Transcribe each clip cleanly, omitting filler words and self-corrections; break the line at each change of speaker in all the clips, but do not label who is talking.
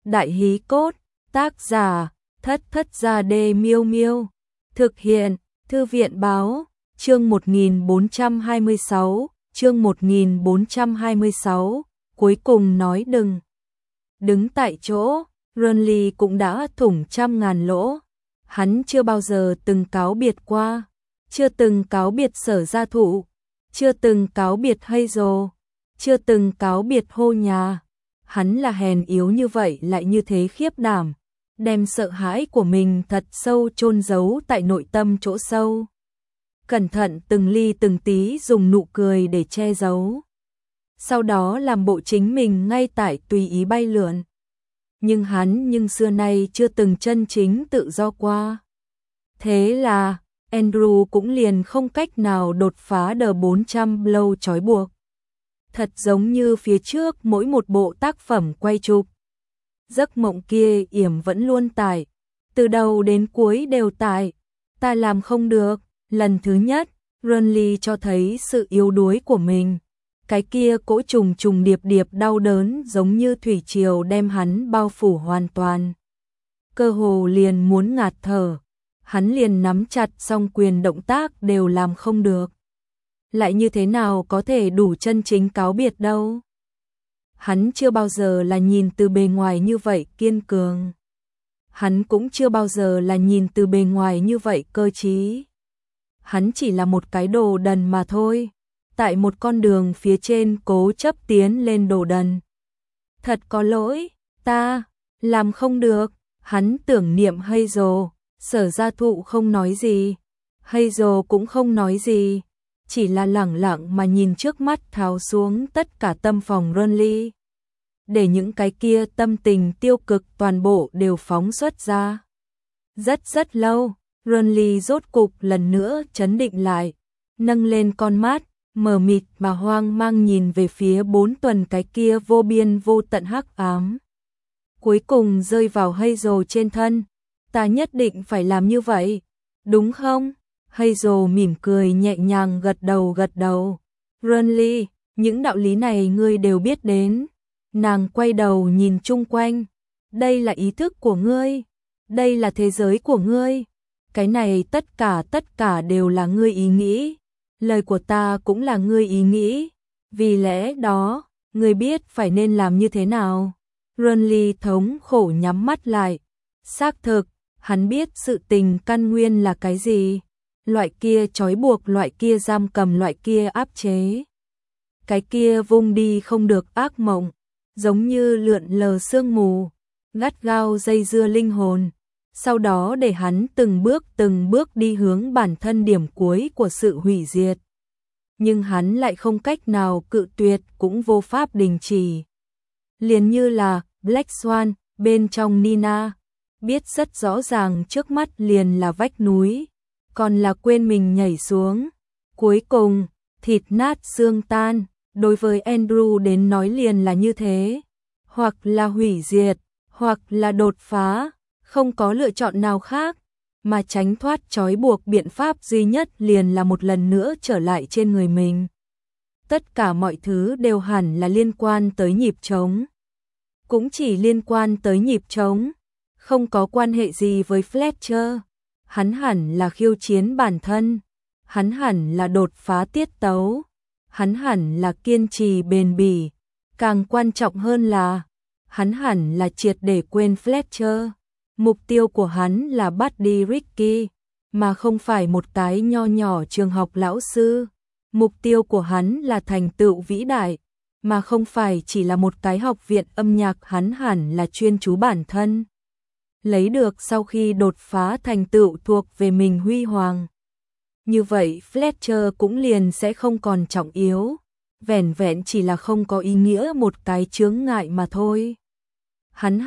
Đại hí cốt, tác giả, Thất Thất Gia Đê Miêu Miêu. Thực hiện, Thư viện báo, chương 1426, chương 1426, cuối cùng nói đừng. Đứng tại chỗ, Renly cũng đã thủng trăm ngàn lỗ. Hắn chưa bao giờ từng cáo biệt qua, chưa từng cáo biệt Sở Gia Thụ, chưa từng cáo biệt Hazel, chưa từng cáo biệt Hô Nhà. Hắn là hèn yếu như vậy lại như thế khiếp đảm, đem sợ hãi của mình thật sâu chôn giấu tại nội tâm chỗ sâu. Cẩn thận từng ly từng tí dùng nụ cười để che giấu. Sau đó làm bộ chính mình ngay tại tùy ý bay lượn. Nhưng xưa nay chưa từng chân chính tự do qua. Thế là, Andrew cũng liền không cách nào đột phá D400 lâu trói buộc. Thật giống như phía trước mỗi một bộ tác phẩm quay chụp. Giấc mộng kia yểm vẫn luôn tại, từ đầu đến cuối đều tại. Ta làm không được. Lần thứ nhất, Renly cho thấy sự yếu đuối của mình. Cái kia cỗ trùng trùng điệp điệp đau đớn giống như thủy triều đem hắn bao phủ hoàn toàn. Cơ hồ liền muốn ngạt thở. Hắn liền nắm chặt song quyền, động tác đều làm không được. Lại như thế nào có thể đủ chân chính cáo biệt đâu. Hắn chưa bao giờ là nhìn từ bề ngoài như vậy kiên cường. Hắn cũng chưa bao giờ là nhìn từ bề ngoài như vậy cơ trí. Hắn chỉ là một cái đồ đần mà thôi. Tại một con đường phía trên cố chấp tiến lên đồ đần. Thật có lỗi, ta làm không được. Hắn tưởng niệm Hazel. Sở Gia Thụ không nói gì, Hazel cũng không nói gì, chỉ là lẳng lặng mà nhìn trước mắt tháo xuống tất cả tâm phòng Renly. Để những cái kia tâm tình tiêu cực toàn bộ đều phóng xuất ra. Rất lâu, Renly rốt cục lần nữa trấn định lại, nâng lên con mắt, mờ mịt mà hoang mang nhìn về phía 4 tuần cái kia vô biên vô tận hắc ám. Cuối cùng rơi vào Hazel trên thân. Ta nhất định phải làm như vậy, đúng không? Hazel mỉm cười nhẹ nhàng gật đầu. Renly, những đạo lý này ngươi đều biết đến. Nàng quay đầu nhìn chung quanh. Đây là ý thức của ngươi. Đây là thế giới của ngươi. Cái này tất cả đều là ngươi ý nghĩ. Lời của ta cũng là ngươi ý nghĩ. Vì lẽ đó, ngươi biết phải nên làm như thế nào. Renly thống khổ nhắm mắt lại. Xác thực. Hắn biết sự tình căn nguyên là cái gì, loại kia trói buộc, loại kia giam cầm, loại kia áp chế. Cái kia vung đi không được ác mộng, giống như lượn lờ sương mù, gắt gao dây dưa linh hồn, sau đó để hắn từng bước đi hướng bản thân điểm cuối của sự hủy diệt. Nhưng hắn lại không cách nào cự tuyệt, cũng vô pháp đình chỉ. Liền như là Black Swan bên trong Nina. Biết rất rõ ràng trước mắt liền là vách núi, còn là quên mình nhảy xuống. Cuối cùng, thịt nát xương tan, đối với Andrew đến nói liền là như thế. Hoặc là hủy diệt, hoặc là đột phá, không có lựa chọn nào khác, mà tránh thoát trói buộc biện pháp duy nhất liền là một lần nữa trở lại trên người mình. Tất cả mọi thứ đều hẳn là liên quan tới nhịp trống. Cũng chỉ liên quan tới nhịp trống. Không có quan hệ gì với Fletcher. Hắn hẳn là khiêu chiến bản thân. Hắn hẳn là đột phá tiết tấu. Hắn hẳn là kiên trì bền bỉ. Càng quan trọng hơn là hắn hẳn là triệt để quên Fletcher. Mục tiêu của hắn là bắt đi Ricky, mà không phải một cái nho nhỏ trường học lão sư. Mục tiêu của hắn là thành tựu vĩ đại, mà không phải chỉ là một cái học viện âm nhạc. Hắn hẳn là chuyên chú bản thân. Lấy được sau khi đột phá thành tựu thuộc về mình huy hoàng. Như vậy Fletcher cũng liền sẽ không còn trọng yếu, vẻn vẹn chỉ là không có ý nghĩa một cái chướng ngại mà thôi. Hắn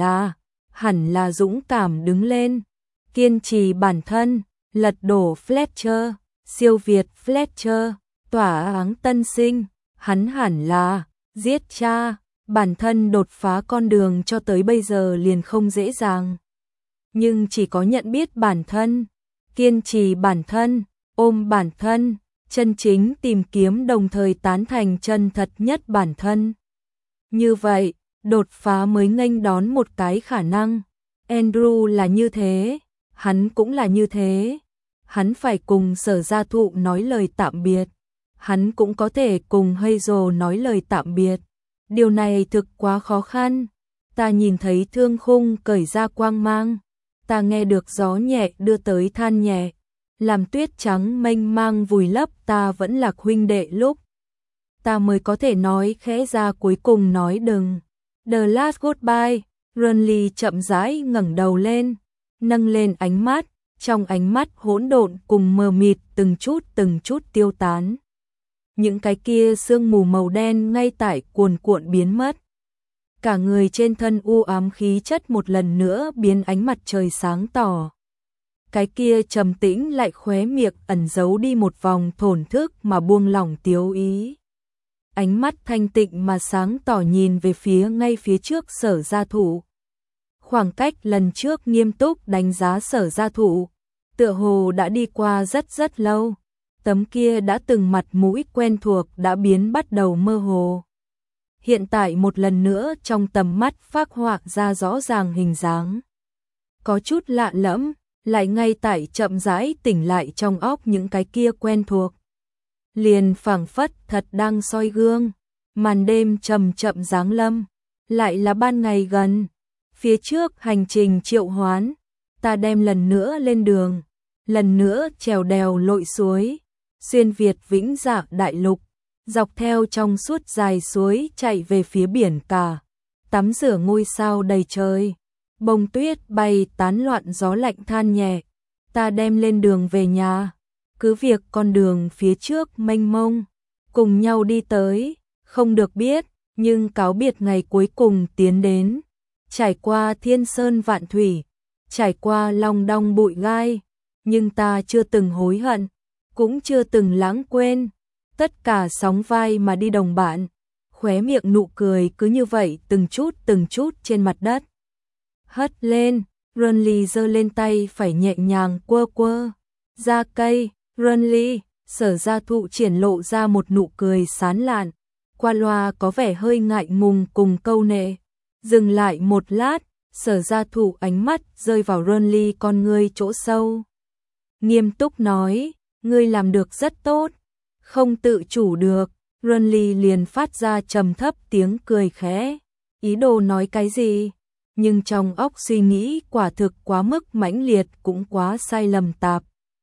hẳn là dũng cảm đứng lên, kiên trì bản thân, lật đổ Fletcher, siêu việt Fletcher, tỏa áng tân sinh. Hắn hẳn là giết cha. Bản thân đột phá con đường cho tới bây giờ liền không dễ dàng. Nhưng chỉ có nhận biết bản thân, kiên trì bản thân, ôm bản thân, chân chính tìm kiếm đồng thời tán thành chân thật nhất bản thân. Như vậy, đột phá mới nghênh đón một cái khả năng. Andrew là như thế, hắn cũng là như thế. Hắn phải cùng Sở Gia Thụ nói lời tạm biệt. Hắn cũng có thể cùng Hazel nói lời tạm biệt. Điều này thực quá khó khăn. Ta nhìn thấy thương khung cởi ra quang mang. Ta nghe được gió nhẹ đưa tới than nhẹ. Làm tuyết trắng mênh mang vùi lấp ta vẫn là huynh đệ lúc. Ta mới có thể nói khẽ ra cuối cùng nói đừng. The last goodbye. Renly chậm rãi ngẩng đầu lên, nâng lên ánh mắt, trong ánh mắt hỗn độn cùng mờ mịt từng chút tiêu tán. Những cái kia sương mù màu đen ngay tại cuồn cuộn biến mất. Cả người trên thân u ám khí chất một lần nữa biến ánh mặt trời sáng tỏ. Cái kia trầm tĩnh lại khóe miệng ẩn giấu đi một vòng thổn thức mà buông lỏng tiếu ý. Ánh mắt thanh tịnh mà sáng tỏ nhìn về phía ngay phía trước Sở Gia Thụ. Khoảng cách lần trước nghiêm túc đánh giá Sở Gia Thụ, tựa hồ đã đi qua rất lâu. Tấm kia đã từng mặt mũi quen thuộc đã biến bắt đầu mơ hồ. Hiện tại một lần nữa trong tầm mắt phác họa ra rõ ràng hình dáng. Có chút lạ lẫm, lại ngay tại chậm rãi tỉnh lại trong óc những cái kia quen thuộc. Liền phảng phất thật đang soi gương, màn đêm chậm giáng lâm, lại là ban ngày gần. Phía trước hành trình triệu hoán, ta đem lần nữa lên đường, lần nữa trèo đèo lội suối, xuyên Việt vĩnh dạ đại lục, dọc theo trong suốt dài suối chạy về phía biển cả, tắm rửa ngôi sao đầy trời, bông tuyết bay tán loạn gió lạnh than nhẹ, ta đem lên đường về nhà, cứ việc con đường phía trước mênh mông, cùng nhau đi tới, không được biết, nhưng cáo biệt ngày cuối cùng tiến đến. Trải qua thiên sơn vạn thủy, trải qua long đong bụi gai, nhưng ta chưa từng hối hận, cũng chưa từng lãng quên, tất cả sóng vai mà đi đồng bạn, khóe miệng nụ cười cứ như vậy từng chút trên mặt đất. Hất lên, Renly giơ lên tay phải nhẹ nhàng quơ ra cây, Renly, Sở Gia Thụ triển lộ ra một nụ cười sán lạn, qua loa có vẻ hơi ngại ngùng cùng câu nệ. Dừng lại một lát, Sở Gia Thụ ánh mắt rơi vào Renly con ngươi chỗ sâu. Nghiêm túc nói, ngươi làm được rất tốt, không tự chủ được, Renly liền phát ra trầm thấp tiếng cười khẽ, ý đồ nói cái gì, nhưng trong óc suy nghĩ quả thực quá mức mãnh liệt cũng quá sai lầm tạp.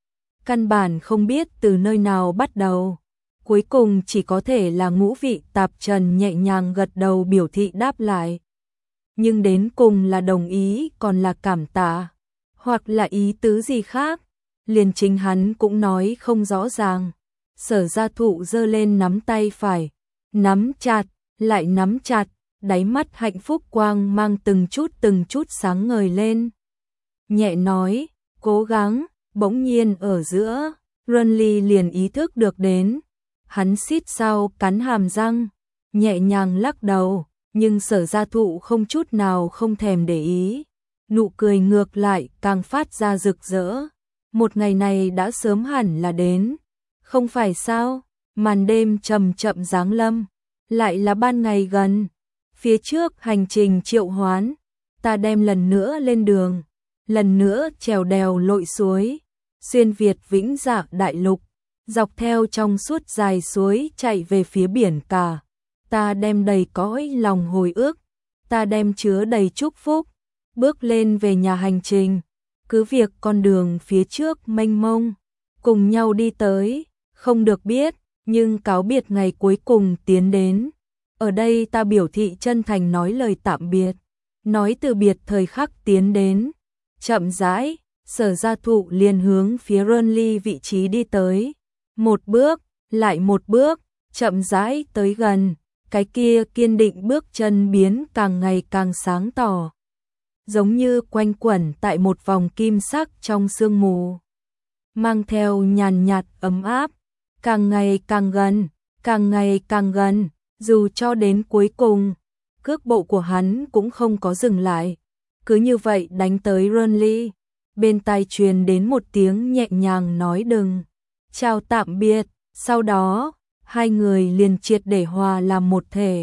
Căn bản không biết từ nơi nào bắt đầu, cuối cùng chỉ có thể là ngũ vị tạp trần nhẹ nhàng gật đầu biểu thị đáp lại. Nhưng đến cùng là đồng ý còn là cảm tạ, hoặc là ý tứ gì khác, liền chính hắn cũng nói không rõ ràng. Sở Gia Thụ giơ lên nắm tay phải, nắm chặt, lại nắm chặt, đáy mắt hạnh phúc quang mang từng chút sáng ngời lên. Nhẹ nói, cố gắng, bỗng nhiên ở giữa, Renly liền ý thức được đến. Hắn xít sao cắn hàm răng, nhẹ nhàng lắc đầu. Nhưng Sở Gia Thụ không chút nào không thèm để ý, nụ cười ngược lại càng phát ra rực rỡ. Một ngày này đã sớm hẳn là đến, không phải sao? Màn đêm chậm giáng lâm, lại là ban ngày gần. Phía trước hành trình triệu hoán, ta đem lần nữa lên đường, lần nữa trèo đèo lội suối, xuyên Việt vĩnh dạ đại lục, dọc theo trong suốt dài suối chạy về phía biển cả. Ta đem đầy cõi lòng hồi ức, ta đem chứa đầy chúc phúc, bước lên về nhà hành trình, cứ việc con đường phía trước mênh mông, cùng nhau đi tới, không được biết, nhưng cáo biệt ngày cuối cùng tiến đến. Ở đây ta biểu thị chân thành nói lời tạm biệt, nói từ biệt thời khắc tiến đến. Chậm rãi, Sở Gia Thụ liền hướng phía Renly vị trí đi tới, một bước, lại một bước, chậm rãi tới gần. Cái kia kiên định bước chân biến càng ngày càng sáng tỏ, giống như quanh quẩn tại một vòng kim sắc trong sương mù, mang theo nhàn nhạt ấm áp, càng ngày càng gần, càng ngày càng gần, dù cho đến cuối cùng, cước bộ của hắn cũng không có dừng lại, cứ như vậy đánh tới Renly, bên tai truyền đến một tiếng nhẹ nhàng nói đừng, chào tạm biệt, sau đó hai người liền triệt để hòa làm một thể,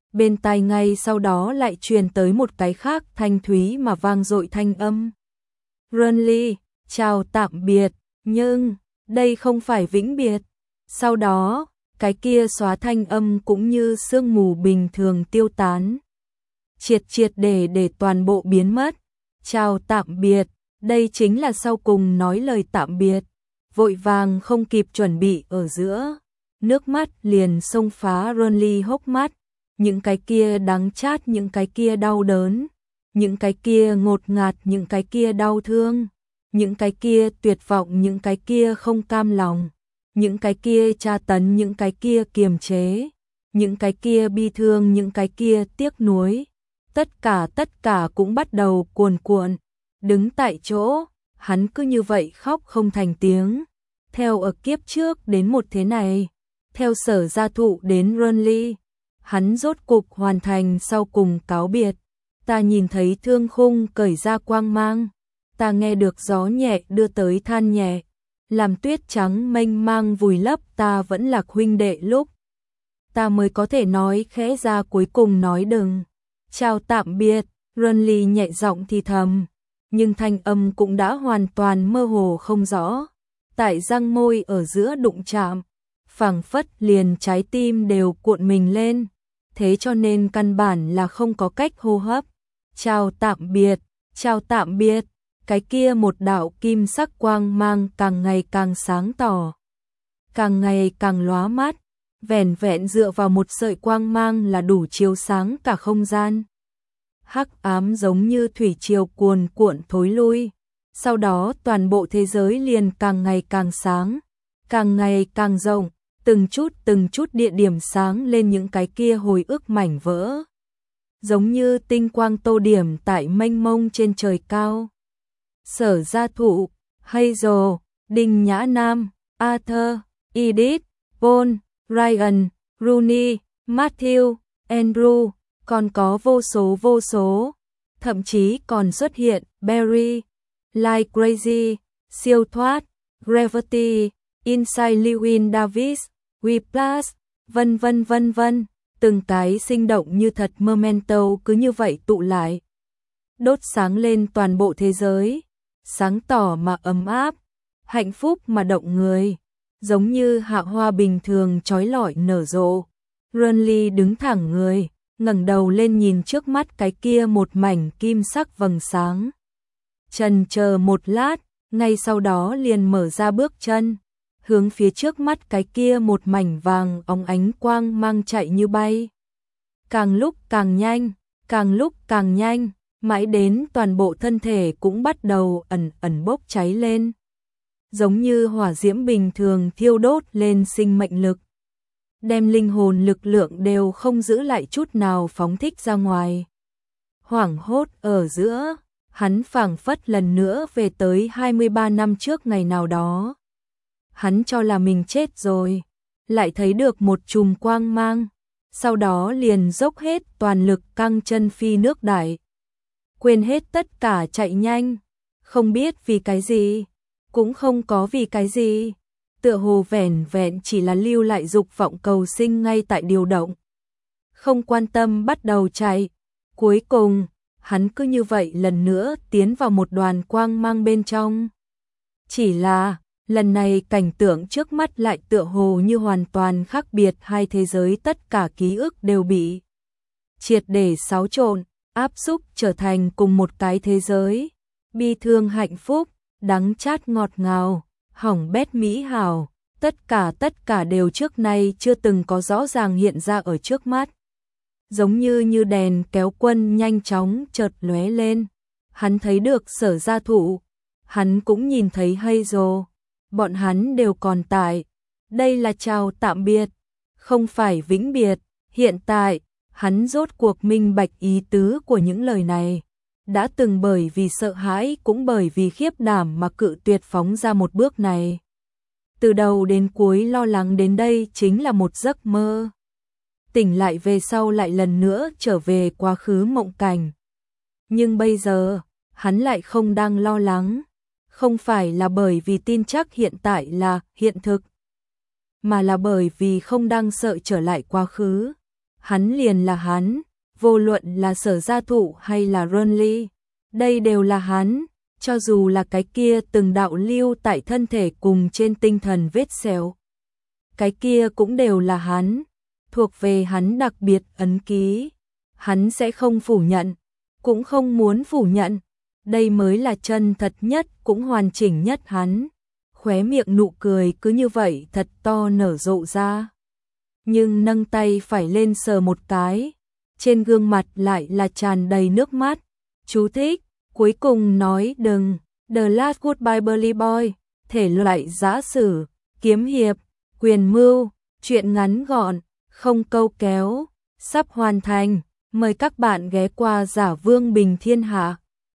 Bên tai ngay sau đó lại truyền tới một cái khác thanh thúy mà vang dội thanh âm. Renly, chào tạm biệt, nhưng đây không phải vĩnh biệt. Sau đó, cái kia xóa thanh âm cũng như sương mù bình thường tiêu tán. Triệt triệt để toàn bộ biến mất. Chào tạm biệt, đây chính là sau cùng nói lời tạm biệt. Vội vàng không kịp chuẩn bị ở giữa. Nước mắt liền xông phá Renly hốc mắt. Những cái kia đắng chát, những cái kia đau đớn. Những cái kia ngột ngạt, những cái kia đau thương. Những cái kia tuyệt vọng, những cái kia không cam lòng. Những cái kia tra tấn, những cái kia kiềm chế. Những cái kia bi thương, những cái kia tiếc nuối. Tất cả cũng bắt đầu cuồn cuộn. Đứng tại chỗ, hắn cứ như vậy khóc không thành tiếng. Theo ở kiếp trước đến một thế này, theo Sở Gia Thụ đến Renly, hắn rốt cục hoàn thành sau cùng cáo biệt. Ta nhìn thấy thương khung cởi ra quang mang, ta nghe được gió nhẹ đưa tới than nhẹ, làm tuyết trắng mênh mang vùi lấp ta vẫn là huynh đệ lúc. Ta mới có thể nói khẽ ra cuối cùng nói đừng. Chào tạm biệt, Renly nhẹ giọng thì thầm, nhưng thanh âm cũng đã hoàn toàn mơ hồ không rõ. Tại răng môi ở giữa đụng chạm, phảng phất liền trái tim đều cuộn mình lên, thế cho nên căn bản là không có cách hô hấp. Chào tạm biệt, cái kia một đạo kim sắc quang mang càng ngày càng sáng tỏ, càng ngày càng lóa mắt, vẻn vẹn dựa vào một sợi quang mang là đủ chiếu sáng cả không gian. Hắc ám giống như thủy triều cuồn cuộn thối lui, sau đó toàn bộ thế giới liền càng ngày càng sáng, càng ngày càng rộng, từng chút địa điểm sáng lên những cái kia hồi ức mảnh vỡ. Giống như tinh quang tô điểm tại mênh mông trên trời cao. Sở Gia Thụ, Hazel, Đinh Nhã Nam, Arthur, Edith, Paul, Ryan, Rooney, Matthew, Andrew, còn có vô số, thậm chí còn xuất hiện Barry, Like Crazy, Siêu Thoát, Gravity, Inside Llewyn Davis, Whiplash, vân vân, từng cái sinh động như thật memento cứ như vậy tụ lại, đốt sáng lên toàn bộ thế giới, sáng tỏ mà ấm áp, hạnh phúc mà động người, giống như hạ hoa bình thường chói lọi nở rộ. Renly đứng thẳng người, ngẩng đầu lên nhìn trước mắt cái kia một mảnh kim sắc vầng sáng. Chần chờ một lát, ngay sau đó liền mở ra bước chân, hướng phía trước mắt cái kia một mảnh vàng óng ánh quang mang chạy như bay. Càng lúc càng nhanh, mãi đến toàn bộ thân thể cũng bắt đầu ẩn bốc cháy lên. Giống như hỏa diễm bình thường thiêu đốt lên sinh mệnh lực. Đem linh hồn lực lượng đều không giữ lại chút nào phóng thích ra ngoài. Hoảng hốt ở giữa, hắn phảng phất lần nữa về tới 23 năm trước ngày nào đó. Hắn cho là mình chết rồi, lại thấy được một chùm quang mang, sau đó liền dốc hết toàn lực căng chân phi nước đại. Quên hết tất cả chạy nhanh, không biết vì cái gì, cũng không có vì cái gì, tựa hồ vẻn vẹn chỉ là lưu lại dục vọng cầu sinh ngay tại điều động. Không quan tâm bắt đầu chạy, cuối cùng, hắn cứ như vậy lần nữa tiến vào một đoàn quang mang bên trong. Chỉ là, lần này cảnh tượng trước mắt lại tựa hồ như hoàn toàn khác biệt, hai thế giới tất cả ký ức đều bị triệt để xáo trộn, áp xúc trở thành cùng một cái thế giới. Bi thương hạnh phúc, đắng chát ngọt ngào, hỏng bét mỹ hảo, tất cả đều trước nay chưa từng có rõ ràng hiện ra ở trước mắt. Giống như đèn kéo quân nhanh chóng chợt lóe lên, hắn thấy được Sở Gia Thụ, hắn cũng nhìn thấy Hazel, bọn hắn đều còn tại. Đây là chào tạm biệt, không phải vĩnh biệt. Hiện tại, hắn rốt cuộc minh bạch ý tứ của những lời này. Đã từng bởi vì sợ hãi cũng bởi vì khiếp đảm mà cự tuyệt phóng ra một bước này. Từ đầu đến cuối lo lắng đến đây chính là một giấc mơ. Tỉnh lại về sau lại lần nữa trở về quá khứ mộng cảnh. Nhưng bây giờ, hắn lại không đang lo lắng. Không phải là bởi vì tin chắc hiện tại là hiện thực, mà là bởi vì không đang sợ trở lại quá khứ. hắn liền là hắn, vô luận là Sở Gia Thụ hay là Renly, đây đều là hắn, cho dù là cái kia từng đạo lưu tại thân thể cùng trên tinh thần vết sẹo. Cái kia cũng đều là hắn, thuộc về hắn đặc biệt ấn ký, hắn sẽ không phủ nhận, cũng không muốn phủ nhận, đây mới là chân thật nhất cũng hoàn chỉnh nhất hắn. Khóe miệng nụ cười cứ như vậy thật to nở rộ ra. Nhưng nâng tay phải lên sờ một cái, trên gương mặt lại là tràn đầy nước mắt. Chú thích, cuối cùng nói đừng, The Last Goodbye Burly Boy, thể loại giã sử, kiếm hiệp, quyền mưu, truyện ngắn gọn, không câu kéo, sắp hoàn thành. Mời các bạn ghé qua Giả Vương Bình Thiên Hạ.